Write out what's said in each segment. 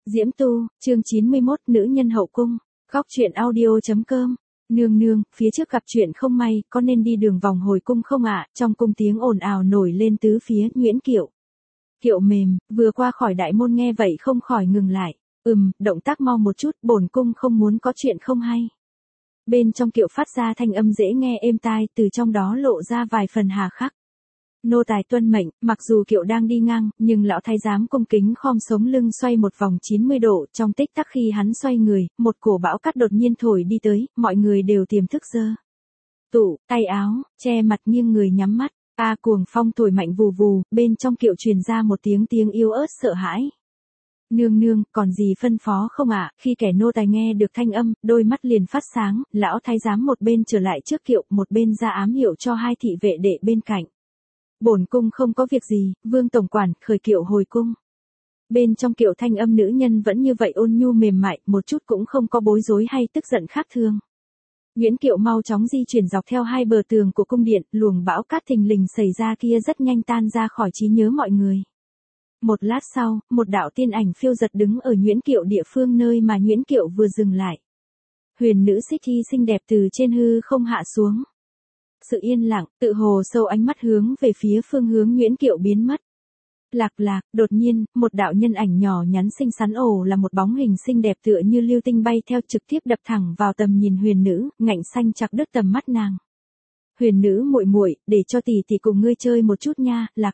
Diễm Tu, chương 91, nữ nhân hậu cung. Góc truyện audio.com. Nương nương, phía trước gặp chuyện không may, có nên đi đường vòng hồi cung không ạ? Trong cung tiếng ồn ào nổi lên tứ phía. Nguyễn Kiệu. Kiệu mềm, vừa qua khỏi đại môn nghe vậy không khỏi ngừng lại. Động tác mau một chút, bổn cung không muốn có chuyện không hay. Bên trong kiệu phát ra thanh âm dễ nghe êm tai, từ trong đó lộ ra vài phần hà khắc. Nô tài tuân mệnh, mặc dù kiệu đang đi ngang, nhưng lão thái giám cung kính khom sống lưng xoay một vòng 90 độ, trong tích tắc khi hắn xoay người, một cổ bão cát đột nhiên thổi đi tới, mọi người đều tiềm thức giơ tụ tay áo, che mặt nghiêng người nhắm mắt, cuồng phong thổi mạnh vù vù, bên trong kiệu truyền ra một tiếng yếu ớt sợ hãi. Nương nương, còn gì phân phó không ạ? Khi kẻ nô tài nghe được thanh âm, đôi mắt liền phát sáng, lão thái giám một bên trở lại trước kiệu, một bên ra ám hiệu cho hai thị vệ đệ bên cạnh. Bổn cung không có việc gì, Vương tổng quản, khởi kiệu hồi cung. Bên trong kiệu thanh âm nữ nhân vẫn như vậy ôn nhu mềm mại, một chút cũng không có bối rối hay tức giận khác thường. Nguyễn Kiệu mau chóng di chuyển dọc theo hai bờ tường của cung điện, luồng bão cát thình lình xảy ra kia rất nhanh tan ra khỏi trí nhớ mọi người. Một lát sau, một đạo tiên ảnh phiêu giật đứng ở Nguyễn Kiệu địa phương nơi mà Nguyễn Kiệu vừa dừng lại. Huyền nữ xích thi xinh đẹp từ trên hư không hạ xuống. Sự yên lặng, tự hồ sâu ánh mắt hướng về phía phương hướng Nguyễn Kiệu biến mất. Lạc, đột nhiên, một đạo nhân ảnh nhỏ nhắn xinh xắn là một bóng hình xinh đẹp tựa như lưu tinh bay theo trực tiếp đập thẳng vào tầm nhìn huyền nữ, ngạnh xanh chặt đứt tầm mắt nàng. Huyền nữ muội muội, để cho tỷ tỷ cùng ngươi chơi một chút nha, Lạc.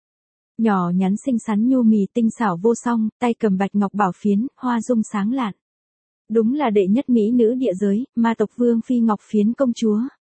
Nhỏ nhắn xinh xắn nhu mì tinh xảo vô song, tay cầm bạch ngọc bảo phiến, hoa dung sáng lạn. Đúng là đệ nhất mỹ nữ địa giới, ma tộc vương phi Ngọc Phiến công chúa.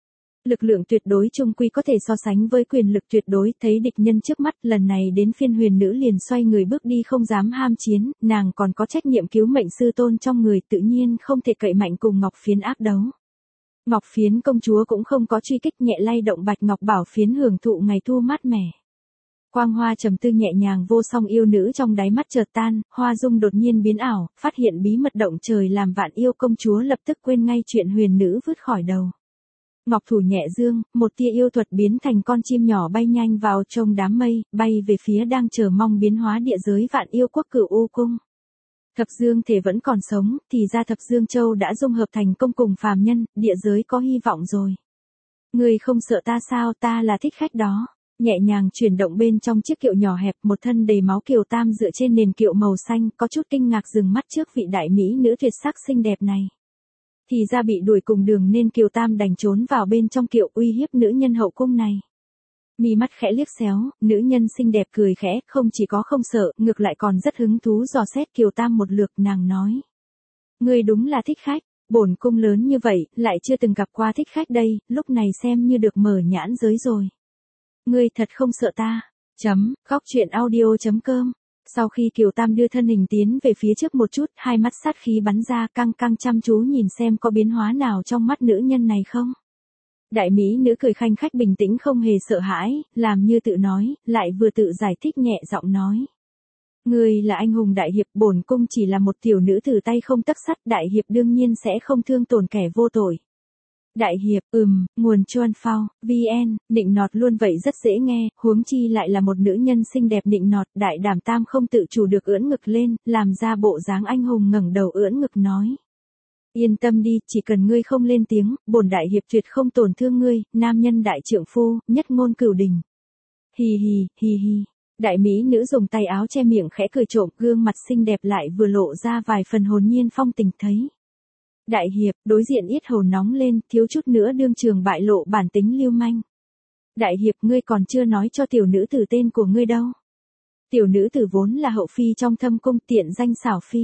Lực lượng tuyệt đối chung quy có thể so sánh với quyền lực tuyệt đối, thấy địch nhân trước mắt, lần này đến phiên huyền nữ liền xoay người bước đi không dám ham chiến, nàng còn có trách nhiệm cứu mệnh sư tôn trong người, tự nhiên không thể cậy mạnh cùng Ngọc Phiến ác đấu. Ngọc Phiến công chúa cũng không có truy kích, nhẹ lay động bạch ngọc bảo phiến hưởng thụ ngày thu mát mẻ. Quang hoa trầm tư nhẹ nhàng vô song yêu nữ trong đáy mắt chợt tan, hoa dung đột nhiên biến ảo, phát hiện bí mật động trời làm vạn yêu công chúa lập tức quên ngay chuyện huyền nữ vứt khỏi đầu. Ngọc thủ nhẹ dương, một tia yêu thuật biến thành con chim nhỏ bay nhanh vào trong đám mây, bay về phía đang chờ mong biến hóa địa giới vạn yêu quốc Cửu U cung. Thập Dương thể vẫn còn sống, thì ra Thập Dương Châu đã dung hợp thành công cùng phàm nhân, địa giới có hy vọng rồi. Người không sợ ta sao, ta là thích khách đó. Nhẹ nhàng chuyển động bên trong chiếc kiệu nhỏ hẹp, một thân đầy máu Kiều Tam dựa trên nền kiệu màu xanh, có chút kinh ngạc dừng mắt trước vị đại mỹ nữ tuyệt sắc xinh đẹp này. Thì ra bị đuổi cùng đường nên Kiều Tam đành trốn vào bên trong kiệu uy hiếp nữ nhân hậu cung này. Mi mắt khẽ liếc xéo, nữ nhân xinh đẹp cười khẽ, không chỉ có không sợ, ngược lại còn rất hứng thú dò xét Kiều Tam một lượt, nàng nói. Ngươi đúng là thích khách, bổn cung lớn như vậy, lại chưa từng gặp qua thích khách đây, lúc này xem như được mở nhãn giới rồi. Ngươi thật không sợ ta. Góc truyện audio.com. Sau khi Kiều Tam đưa thân hình tiến về phía trước một chút, hai mắt sát khí bắn ra, căng chăm chú nhìn xem có biến hóa nào trong mắt nữ nhân này không. Đại mỹ nữ cười khanh khách bình tĩnh không hề sợ hãi, làm như tự nói, lại vừa tự giải thích nhẹ giọng nói. Ngươi là anh hùng đại hiệp, bổn cung chỉ là một tiểu nữ tử tay không tấc sắt, đại hiệp đương nhiên sẽ không thương tổn kẻ vô tội. Đại hiệp, nguồn chuan phao, VN, nịnh nọt luôn vậy rất dễ nghe, huống chi lại là một nữ nhân xinh đẹp nịnh nọt, đại đảm tam không tự chủ được ưỡn ngực lên, làm ra bộ dáng anh hùng ngẩng đầu ưỡn ngực nói. Yên tâm đi, chỉ cần ngươi không lên tiếng, bổn đại hiệp tuyệt không tổn thương ngươi, nam nhân đại trượng phu, nhất ngôn cửu đình. Hi hi. Đại mỹ nữ dùng tay áo che miệng khẽ cười trộm, gương mặt xinh đẹp lại vừa lộ ra vài phần hồn nhiên phong tình thấy. Đại hiệp, đối diện yết hầu nóng lên, thiếu chút nữa đương trường bại lộ bản tính lưu manh. Đại hiệp, ngươi còn chưa nói cho tiểu nữ tử tên của ngươi đâu. Tiểu nữ tử vốn là hậu phi trong thâm cung, tiện danh xảo phi.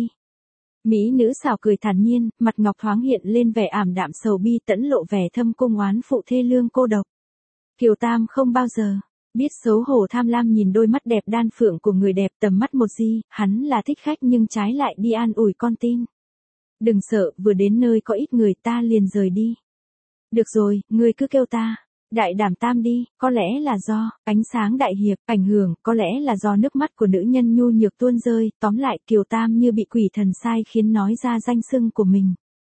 Mỹ nữ xảo cười thản nhiên, mặt ngọc thoáng hiện lên vẻ ảm đạm sầu bi, tẫn lộ vẻ thâm cung oán phụ thê lương cô độc. Kiều Tam không bao giờ biết xấu hổ tham lam nhìn đôi mắt đẹp đan phượng của người đẹp, tầm mắt một di, hắn là thích khách nhưng trái lại đi an ủi con tin. Đừng sợ, vừa đến nơi có ít người ta liền rời đi. Được rồi, ngươi cứ kêu ta. Đại đảm tam đi, có lẽ là do ánh sáng đại hiệp ảnh hưởng, có lẽ là do nước mắt của nữ nhân nhu nhược tuôn rơi, tóm lại Kiều Tam như bị quỷ thần sai khiến nói ra danh xưng của mình.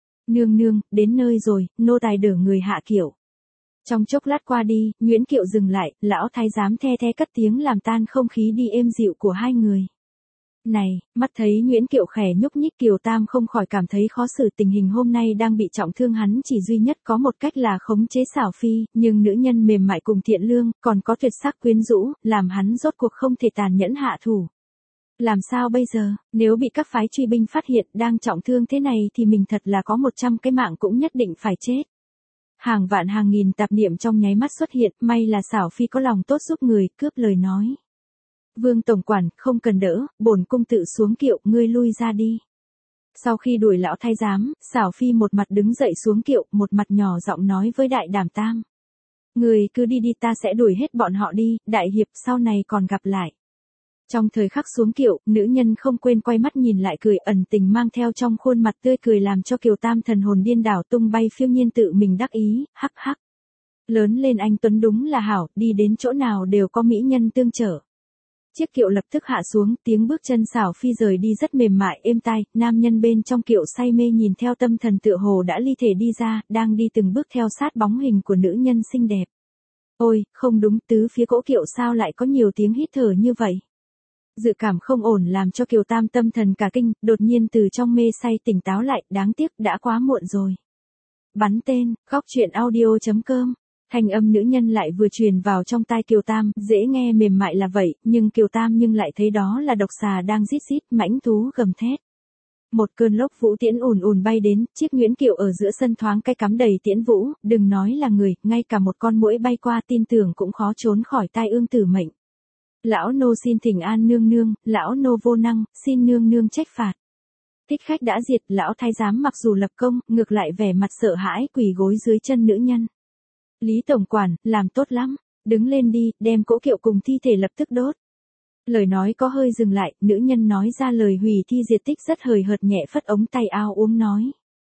Nương, đến nơi rồi, nô tài đỡ người hạ kiệu. Trong chốc lát qua đi, Nguyễn Kiệu dừng lại, lão thái giám the cất tiếng làm tan không khí đi êm dịu của hai người. Này, mắt thấy Nguyễn Kiệu khẽ nhúc nhích Kiều Tam không khỏi cảm thấy khó xử, tình hình hôm nay đang bị trọng thương, hắn chỉ duy nhất có một cách là khống chế Xảo Phi, nhưng nữ nhân mềm mại cùng thiện lương, còn có tuyệt sắc quyến rũ, làm hắn rốt cuộc không thể tàn nhẫn hạ thủ. Làm sao bây giờ, nếu bị các phái truy binh phát hiện đang trọng thương thế này thì mình thật là có 100 cái mạng cũng nhất định phải chết. Hàng vạn hàng nghìn tạp niệm trong nháy mắt xuất hiện, may là Xảo Phi có lòng tốt giúp người, cướp lời nói. Vương tổng quản, không cần đỡ, bổn cung tự xuống kiệu, ngươi lui ra đi. Sau khi đuổi lão thái giám, Xảo Phi một mặt đứng dậy xuống kiệu, một mặt nhỏ giọng nói với Đại Đảm Tam. Người cứ đi đi, ta sẽ đuổi hết bọn họ đi, đại hiệp sau này còn gặp lại. Trong thời khắc xuống kiệu, nữ nhân không quên quay mắt nhìn lại cười, ẩn tình mang theo trong khuôn mặt tươi cười làm cho Kiều Tam thần hồn điên đảo, tung bay phiêu nhiên tự mình đắc ý, hắc hắc. Lớn lên anh Tuấn đúng là hảo, đi đến chỗ nào đều có mỹ nhân tương trợ. Chiếc kiệu lập tức hạ xuống, tiếng bước chân Xảo Phi rời đi rất mềm mại êm tai, nam nhân bên trong kiệu say mê nhìn theo tâm thần tựa hồ đã ly thể đi ra, đang đi từng bước theo sát bóng hình của nữ nhân xinh đẹp. Ôi, không đúng, tứ phía cỗ kiệu sao lại có nhiều tiếng hít thở như vậy? Dự cảm không ổn làm cho Kiều Tam tâm thần cả kinh, đột nhiên từ trong mê say tỉnh táo lại, đáng tiếc đã quá muộn rồi. Bắn tên, góc truyện audio.com. Thanh âm nữ nhân lại vừa truyền vào trong tai Kiều Tam, dễ nghe mềm mại là vậy, nhưng Kiều Tam lại thấy đó là độc xà đang rít rít, mãnh thú gầm thét. Một cơn lốc vũ tiễn ùn ùn bay đến, chiếc Nguyễn Kiệu ở giữa sân thoáng cái cắm đầy tiễn vũ, đừng nói là người, ngay cả một con muỗi bay qua tin tưởng cũng khó trốn khỏi tai ương tử mệnh. Lão nô xin thỉnh an nương nương, lão nô vô năng, xin nương nương trách phạt. Thích khách đã diệt, lão thái giám mặc dù lập công, ngược lại vẻ mặt sợ hãi quỳ gối dưới chân nữ nhân. Lý tổng quản, làm tốt lắm, đứng lên đi, đem cỗ kiệu cùng thi thể lập tức đốt. Lời nói có hơi dừng lại, nữ nhân nói ra lời hủy thi diệt tích rất hời hợt, nhẹ phất ống tay áo uống nói.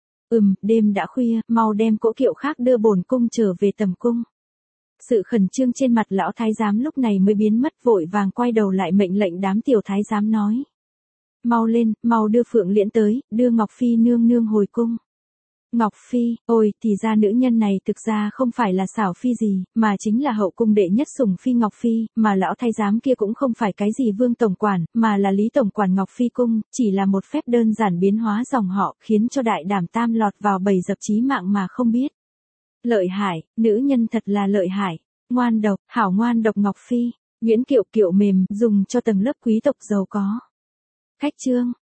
Đêm đã khuya, mau đem cỗ kiệu khác đưa bổn cung trở về tầm cung. Sự khẩn trương trên mặt lão thái giám lúc này mới biến mất, vội vàng quay đầu lại mệnh lệnh đám tiểu thái giám nói. Mau lên, mau đưa Phượng Liễn tới, đưa Ngọc Phi nương nương hồi cung. Ngọc Phi, ôi, thì ra nữ nhân này thực ra không phải là Xảo Phi gì, mà chính là hậu cung đệ nhất sủng phi Ngọc Phi, mà lão thái giám kia cũng không phải cái gì Vương tổng quản, mà là Lý tổng quản Ngọc Phi cung, chỉ là một phép đơn giản biến hóa dòng họ, khiến cho Đại Đảm Tam lọt vào bẫy dập chí mạng mà không biết. Lợi hại, nữ nhân thật là lợi hại, ngoan độc, hảo ngoan độc Ngọc Phi, Nguyễn Kiệu kiệu mềm, dùng cho tầng lớp quý tộc giàu có. Khách trương,